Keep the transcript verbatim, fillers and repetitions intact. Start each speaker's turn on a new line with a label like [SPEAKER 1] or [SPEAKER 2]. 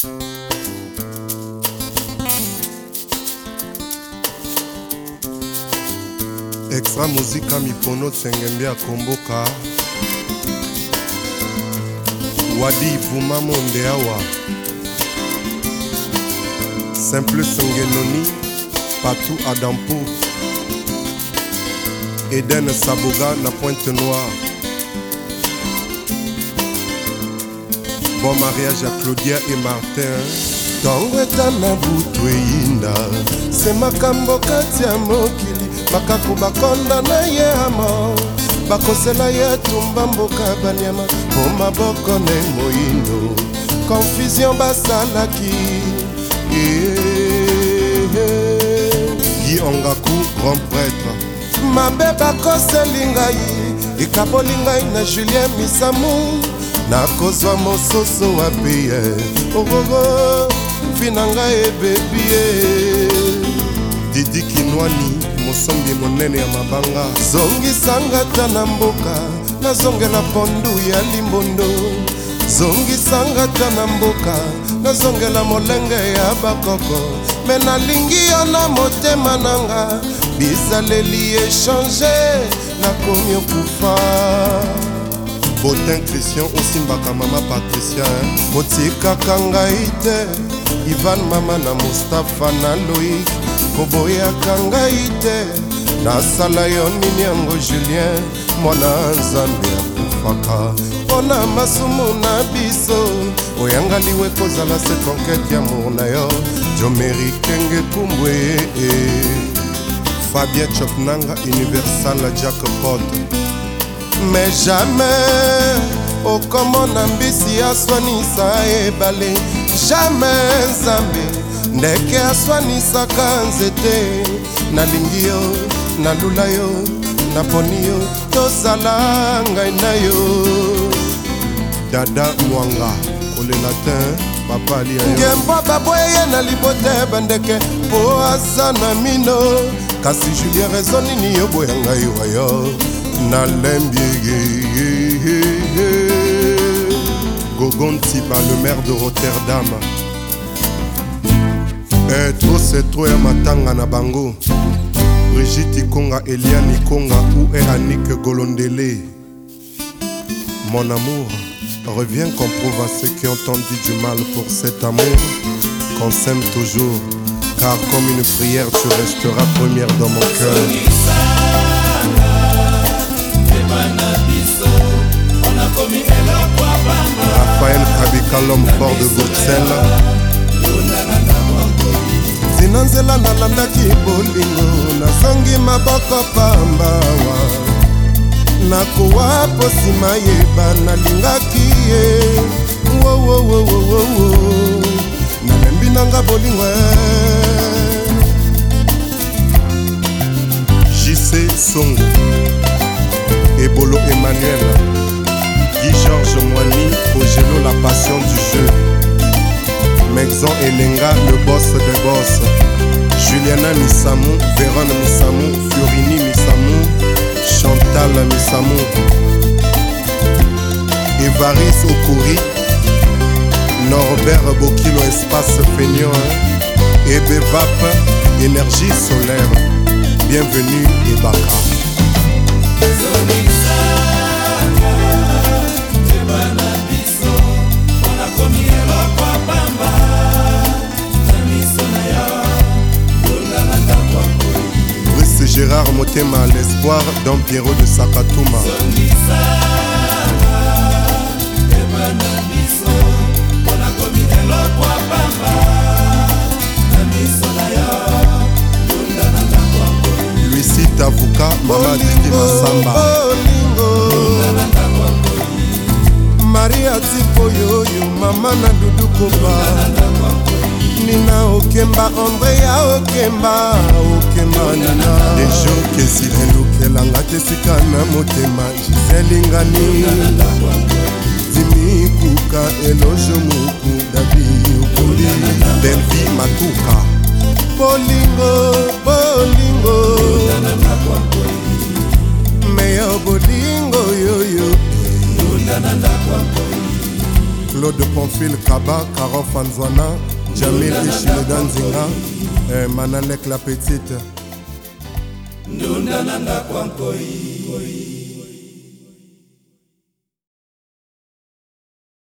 [SPEAKER 1] Extra muzika mipono tsengembe ya komboka Wadi Vuma monde awa Simple Sengenoni Patou Adampo Eden Saboga na Pointe Noire. Bon mariage à Claudia et Martin.
[SPEAKER 2] Tongo etana butu eyinda se makambo kati ya mokili bakaku bakonda na ye amo bakosela ye tumba mboka banyama po maboko ne moyindo confusion basalaki
[SPEAKER 1] Guy Ongaku, grand prêtre.
[SPEAKER 2] mabe bakoseli ngai ekaboli ngai na Julien Misamu nakozwa mososo wa peye ogogo vina ngai ebebie
[SPEAKER 1] Didi Kinwani mosombi monene ya mabanga
[SPEAKER 2] zongisanga ta na mboka nazongela pondu ya limbondo zongisanga ta na mboka nazongela molenge ya bakoko me nalingi yo na motema nanga bizaleli echange nakomi okufa
[SPEAKER 1] Botin Christian osimbaka mama Patricia
[SPEAKER 2] motikaka ngai te Ivan mama na Mustafa na Loïc koboyaka ngai te nasala yo nini yango Julien mwana nzambe akufaka mpona masumu na biso oyangaliwe kozala se conquête ya mour na yo Jomeri Kenge Kumbwe
[SPEAKER 1] Fabien Chopnanga Universal Jack Pot.
[SPEAKER 2] Mais jamais okomona mbisi aswanisa ebale jamais nzambe ndeke aswanisaka nzete nalingi yo nalula yo naponi yo tozala ngai na yo
[SPEAKER 1] Dada Mwanga Kolelatin papa alia yo
[SPEAKER 2] ngembo baboye na libote bandeke po asa na mino kasi Julien raison nini yo boya ngai wayo na lembiege
[SPEAKER 1] Gogonti par le maire de Rotterdam. Eh, trop c'est trop ya matanga na bango. Brigitte Konga, Eliane Konga ou Eranik Golondele. Mon amour, reviens qu'on prouve à ceux qui ont tant dit du mal pour cet amour qu'on s'aime toujours, car comme une prière tu resteras première dans mon cœur. Raphaël Kabika, l'homme fort de Bruxelles.
[SPEAKER 2] Zinanzela nalandaki bolingo nazongi maboko pambawa nakowa posima yeba nalingaki ye wowowowowo nalembi nanga bolingo
[SPEAKER 1] J C Songo Ebolo Emmanuel Guy Georges Moigny Ogelo la passion du jeu Mexon Elenga le boss des boss Juliana Misamou Vérone Misamou Fiorini Misamou Chantal Misamou Évariste Okuri Norbert Bokilo Espace Feignon Ebe Vap Énergie solaire Bienvenue Ebaka Brice Gérard Motema l'espoir d'un Pierrot de Sakatouma Lucie Tavuka Mama Diki Masamba
[SPEAKER 2] Maria Tipoyoyo Mama na Dudu Koba Nina Okemba Andrea Okemba Okemba Nina
[SPEAKER 1] Dejo Kesile
[SPEAKER 2] Lukelanga Tesika na motema Gisele Ngani Dimi Kuka Elojo Muku Dabi Ukuli
[SPEAKER 1] Delvi Matuka
[SPEAKER 2] Bolingo Bolingo Meyo Bolingo Yoyo
[SPEAKER 1] Claude Ponce Théophile Kaba, Caro Fanzwana, Jamil Ishile Danzinga, eh, Manalek la petite.
[SPEAKER 3] Ndunda nanga kwa nkoi.